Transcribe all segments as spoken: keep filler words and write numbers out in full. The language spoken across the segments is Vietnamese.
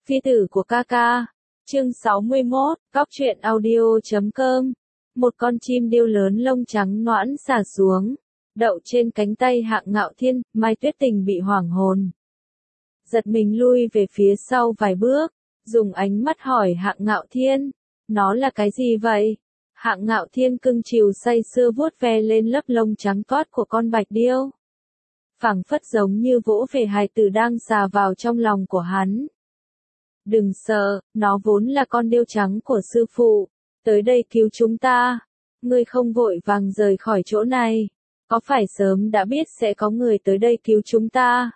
Phi tử của ca ca. Chương sáu mươi mốt, Góc truyện audio chấm com. Một con chim điêu lớn lông trắng nõn xả xuống, đậu trên cánh tay Hạng Ngạo Thiên. Mai Tuyết Tình bị hoảng hồn, giật mình lui về phía sau vài bước, dùng ánh mắt hỏi Hạng Ngạo Thiên, nó là cái gì vậy? Hạng Ngạo Thiên cưng chiều say sưa vuốt ve lên lớp lông trắng toát của con bạch điêu, phảng phất giống như vỗ về hài tử đang xà vào trong lòng của hắn. Đừng sợ, nó vốn là con điêu trắng của sư phụ, tới đây cứu chúng ta. Ngươi không vội vàng rời khỏi chỗ này, có phải sớm đã biết sẽ có người tới đây cứu chúng ta?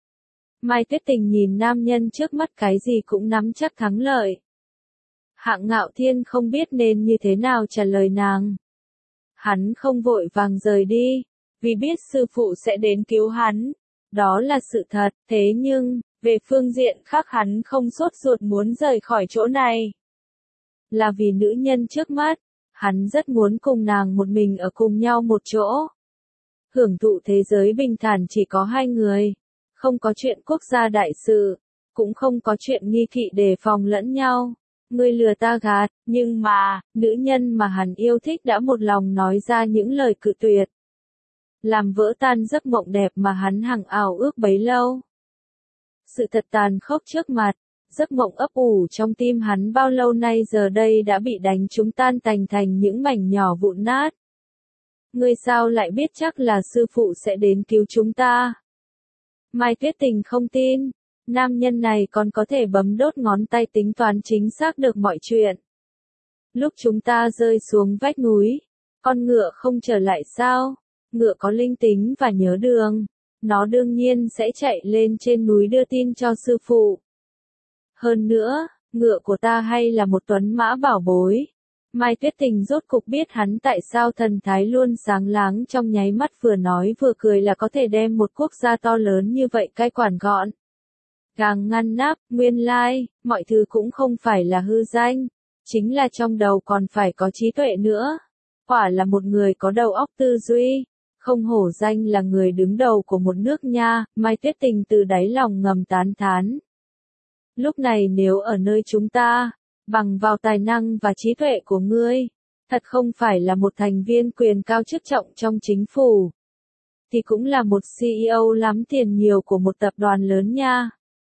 Mai Tuyết Tình nhìn nam nhân trước mắt cái gì cũng nắm chắc thắng lợi. Hạng Ngạo Thiên không biết nên như thế nào trả lời nàng. Hắn không vội vàng rời đi, vì biết sư phụ sẽ đến cứu hắn. Đó là sự thật, thế nhưng, về phương diện khác hắn không sốt ruột muốn rời khỏi chỗ này. Là vì nữ nhân trước mắt, hắn rất muốn cùng nàng một mình ở cùng nhau một chỗ. Hưởng thụ thế giới bình thản chỉ có hai người, không có chuyện quốc gia đại sự, cũng không có chuyện nghi kỵ đề phòng lẫn nhau. Ngươi lừa ta gạt, nhưng mà, nữ nhân mà hắn yêu thích đã một lòng nói ra những lời cự tuyệt, làm vỡ tan giấc mộng đẹp mà hắn hằng ảo ước bấy lâu. Sự thật tàn khốc trước mặt, giấc mộng ấp ủ trong tim hắn bao lâu nay giờ đây đã bị đánh trúng tan tành thành những mảnh nhỏ vụn nát. Ngươi sao lại biết chắc là sư phụ sẽ đến cứu chúng ta? Mai Tuyết Tình không tin, nam nhân này còn có thể bấm đốt ngón tay tính toán chính xác được mọi chuyện. Lúc chúng ta rơi xuống vách núi, con ngựa không trở lại sao? Ngựa có linh tính và nhớ đường, nó đương nhiên sẽ chạy lên trên núi đưa tin cho sư phụ. Hơn nữa, ngựa của ta hay là một tuấn mã bảo bối. Mai Tuyết Tình rốt cục biết hắn tại sao thần thái luôn sáng láng trong nháy mắt, vừa nói vừa cười là có thể đem một quốc gia to lớn như vậy cai quản gọn gàng ngăn nắp. Nguyên lai, mọi thứ cũng không phải là hư danh, chính là trong đầu còn phải có trí tuệ nữa. Quả là một người có đầu óc tư duy, không hổ danh là người đứng đầu của một nước nha. Mai Tuyết Tình từ đáy lòng ngầm tán thán. Lúc này nếu ở nơi chúng ta, bằng vào tài năng và trí tuệ của ngươi, thật không phải là một thành viên quyền cao chức trọng trong chính phủ, thì cũng là một xê e ô lắm tiền nhiều của một tập đoàn lớn nha.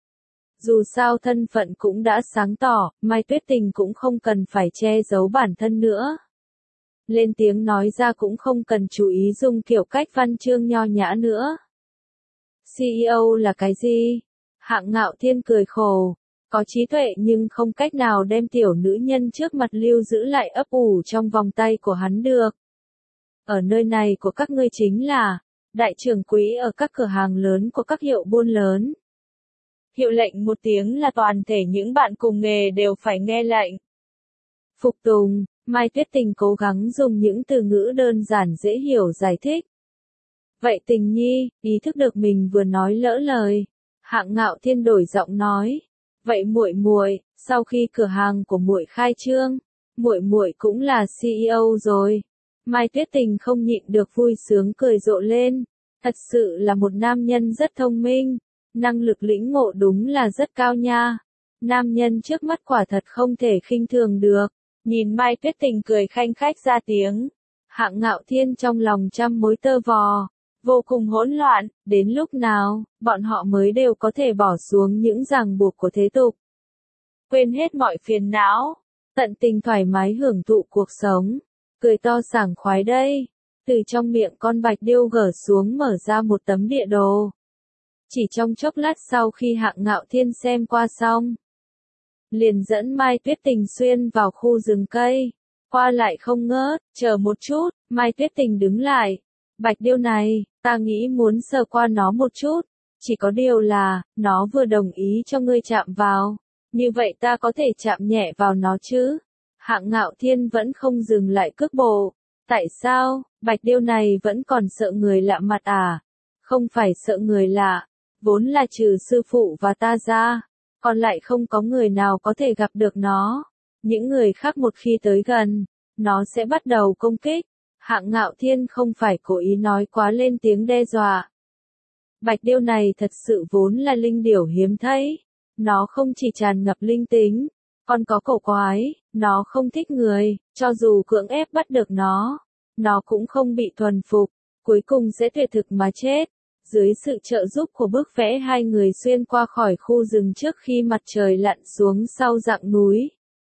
Dù sao thân phận cũng đã sáng tỏ, Mai Tuyết Tình cũng không cần phải che giấu bản thân nữa. Lên tiếng nói ra cũng không cần chú ý dùng kiểu cách văn chương nho nhã nữa. xê e ô là cái gì? Hạng Ngạo Thiên cười khổ. Có trí tuệ nhưng không cách nào đem tiểu nữ nhân trước mặt lưu giữ lại ấp ủ trong vòng tay của hắn được. Ở nơi này của các ngươi chính là đại trưởng quỹ ở các cửa hàng lớn của các hiệu buôn lớn. Hiệu lệnh một tiếng là toàn thể những bạn cùng nghề đều phải nghe lệnh. Phục tùng, Mai Tuyết Tình cố gắng dùng những từ ngữ đơn giản dễ hiểu giải thích. Vậy Tình nhi, ý thức được mình vừa nói lỡ lời. Hạng Ngạo Thiên đổi giọng nói. Vậy muội muội, sau khi cửa hàng của muội khai trương, muội muội cũng là xê e ô rồi. Mai Tuyết Tình không nhịn được vui sướng cười rộ lên. Thật sự là một nam nhân rất thông minh, năng lực lĩnh ngộ đúng là rất cao nha. Nam nhân trước mắt quả thật không thể khinh thường được. Nhìn Mai Tuyết Tình cười khanh khách ra tiếng, Hạng Ngạo Thiên trong lòng trăm mối tơ vò, vô cùng hỗn loạn. Đến lúc nào, bọn họ mới đều có thể bỏ xuống những ràng buộc của thế tục, quên hết mọi phiền não, tận tình thoải mái hưởng thụ cuộc sống, cười to sảng khoái đây. Từ trong miệng con bạch điêu gở xuống mở ra một tấm địa đồ. Chỉ trong chốc lát sau khi Hạng Ngạo Thiên xem qua xong, liền dẫn Mai Tuyết Tình xuyên vào khu rừng cây, qua lại không ngớt. Chờ một chút, Mai Tuyết Tình đứng lại. Bạch điêu này, ta nghĩ muốn sờ qua nó một chút, chỉ có điều là, nó vừa đồng ý cho ngươi chạm vào, như vậy ta có thể chạm nhẹ vào nó chứ? Hạng Ngạo Thiên vẫn không dừng lại cước bộ. Tại sao, bạch điêu này vẫn còn sợ người lạ mặt à? Không phải sợ người lạ, vốn là trừ sư phụ và ta ra, còn lại không có người nào có thể gặp được nó. Những người khác một khi tới gần, nó sẽ bắt đầu công kích. Hạng Ngạo Thiên không phải cố ý nói quá lên tiếng đe dọa. Bạch điêu này thật sự vốn là linh điểu hiếm thấy. Nó không chỉ tràn ngập linh tính, còn có cổ quái, nó không thích người, cho dù cưỡng ép bắt được nó, nó cũng không bị thuần phục, cuối cùng sẽ tuyệt thực mà chết. Dưới sự trợ giúp của bức vẽ hai người xuyên qua khỏi khu rừng trước khi mặt trời lặn xuống sau dặng núi.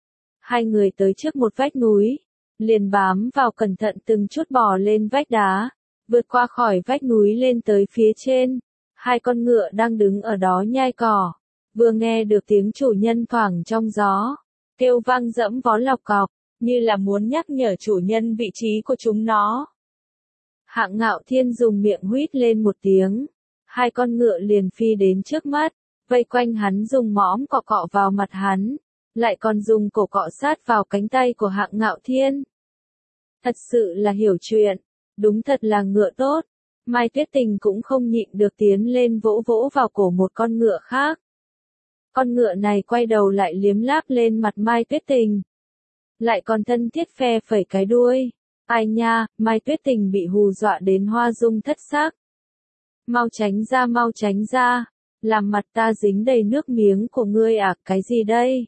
Hai người tới trước một vách núi, liền bám vào cẩn thận từng chút bò lên vách đá, vượt qua khỏi vách núi lên tới phía trên. Hai con ngựa đang đứng ở đó nhai cỏ, vừa nghe được tiếng chủ nhân thoảng trong gió, kêu vang dẫm vó lọc cọc, như là muốn nhắc nhở chủ nhân vị trí của chúng nó. Hạng Ngạo Thiên dùng miệng huýt lên một tiếng, hai con ngựa liền phi đến trước mắt, vây quanh hắn dùng mõm cọ cọ vào mặt hắn, lại còn dùng cổ cọ sát vào cánh tay của Hạng Ngạo Thiên. Thật sự là hiểu chuyện, đúng thật là ngựa tốt. Mai Tuyết Tình cũng không nhịn được tiến lên vỗ vỗ vào cổ một con ngựa khác. Con ngựa này quay đầu lại liếm láp lên mặt Mai Tuyết Tình, lại còn thân thiết phe phẩy cái đuôi. Ai nha, Mai Tuyết Tình bị hù dọa đến hoa dung thất sắc. Mau tránh ra, mau tránh ra, làm mặt ta dính đầy nước miếng của ngươi à, cái gì đây?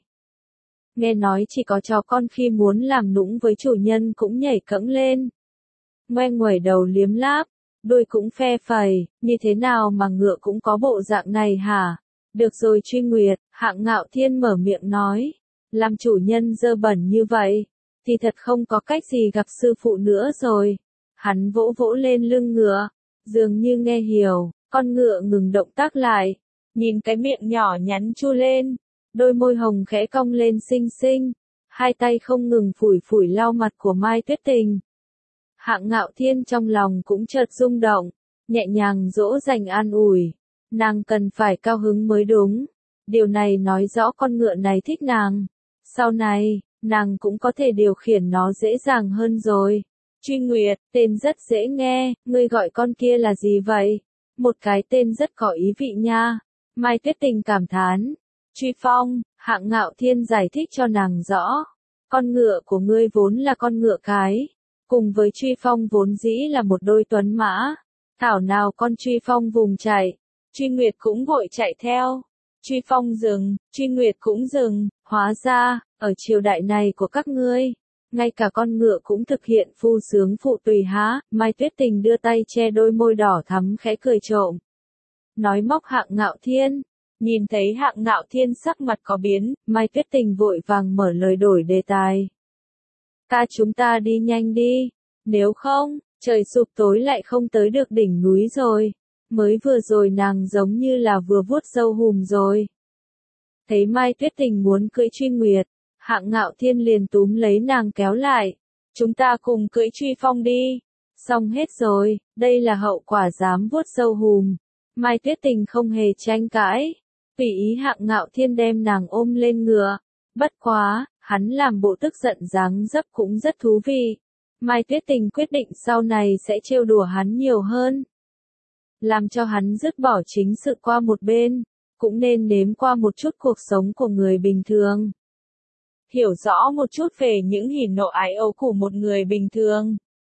Nghe nói chỉ có chó con khi muốn làm nũng với chủ nhân cũng nhảy cẫng lên, ngoe nguẩy đầu liếm láp, đuôi cũng phe phẩy, như thế nào mà ngựa cũng có bộ dạng này hả? Được rồi Truy Nguyệt, Hạng Ngạo Thiên mở miệng nói, làm chủ nhân dơ bẩn như vậy, thì thật không có cách gì gặp sư phụ nữa rồi. Hắn vỗ vỗ lên lưng ngựa, dường như nghe hiểu, con ngựa ngừng động tác lại, nhìn cái miệng nhỏ nhắn chu lên, đôi môi hồng khẽ cong lên xinh xinh, hai tay không ngừng phủi phủi lau mặt của Mai Tuyết Tình. Hạng Ngạo Thiên trong lòng cũng chợt rung động, nhẹ nhàng dỗ dành an ủi, nàng cần phải cao hứng mới đúng, điều này nói rõ con ngựa này thích nàng, sau này, nàng cũng có thể điều khiển nó dễ dàng hơn rồi. Truy Nguyệt, tên rất dễ nghe, ngươi gọi con kia là gì vậy? Một cái tên rất có ý vị nha. Mai Tuyết Tình cảm thán. Truy Phong, Hạng Ngạo Thiên giải thích cho nàng rõ. Con ngựa của ngươi vốn là con ngựa cái, cùng với Truy Phong vốn dĩ là một đôi tuấn mã. Thảo nào con Truy Phong vùng chạy, Truy Nguyệt cũng vội chạy theo. Truy Phong dừng, Truy Nguyệt cũng dừng, hóa ra, ở triều đại này của các ngươi, ngay cả con ngựa cũng thực hiện phu sướng phụ tùy há. Mai Tuyết Tình đưa tay che đôi môi đỏ thắm khẽ cười trộm, nói móc Hạng Ngạo Thiên. Nhìn thấy Hạng Ngạo Thiên sắc mặt có biến, Mai Tuyết Tình vội vàng mở lời đổi đề tài. Ca chúng ta đi nhanh đi, nếu không, trời sụp tối lại không tới được đỉnh núi rồi. Mới vừa rồi nàng giống như là vừa vuốt râu hùm rồi. Thấy Mai Tuyết Tình muốn cưỡi Truy Nguyệt, Hạng Ngạo Thiên liền túm lấy nàng kéo lại. Chúng ta cùng cưỡi Truy Phong đi. Xong hết rồi, đây là hậu quả dám vuốt râu hùm. Mai Tuyết Tình không hề tranh cãi, tùy ý Hạng Ngạo Thiên đem nàng ôm lên ngựa. Bất quá, hắn làm bộ tức giận dáng dấp cũng rất thú vị. Mai Tuyết Tình quyết định sau này sẽ trêu đùa hắn nhiều hơn, làm cho hắn dứt bỏ chính sự qua một bên, cũng nên nếm qua một chút cuộc sống của người bình thường. Hiểu rõ một chút về những hỉ nộ ái ố của một người bình thường.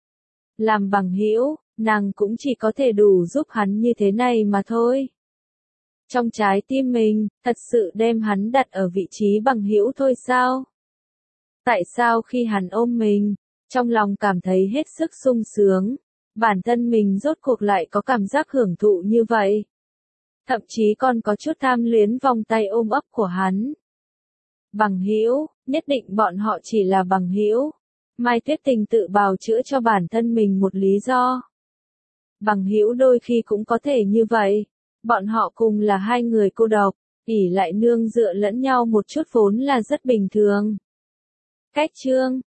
Làm bằng hữu, nàng cũng chỉ có thể đủ giúp hắn như thế này mà thôi. Trong trái tim mình, thật sự đem hắn đặt ở vị trí bằng hữu thôi sao? Tại sao khi hắn ôm mình, trong lòng cảm thấy hết sức sung sướng, bản thân mình rốt cuộc lại có cảm giác hưởng thụ như vậy? Thậm chí còn có chút tham luyến vòng tay ôm ấp của hắn. Bằng hữu, nhất định bọn họ chỉ là bằng hữu. Mai Tuyết Tình tự bào chữa cho bản thân mình một lý do. Bằng hữu đôi khi cũng có thể như vậy. Bọn họ cùng là hai người cô độc, ỷ lại nương dựa lẫn nhau một chút vốn là rất bình thường. Cách chương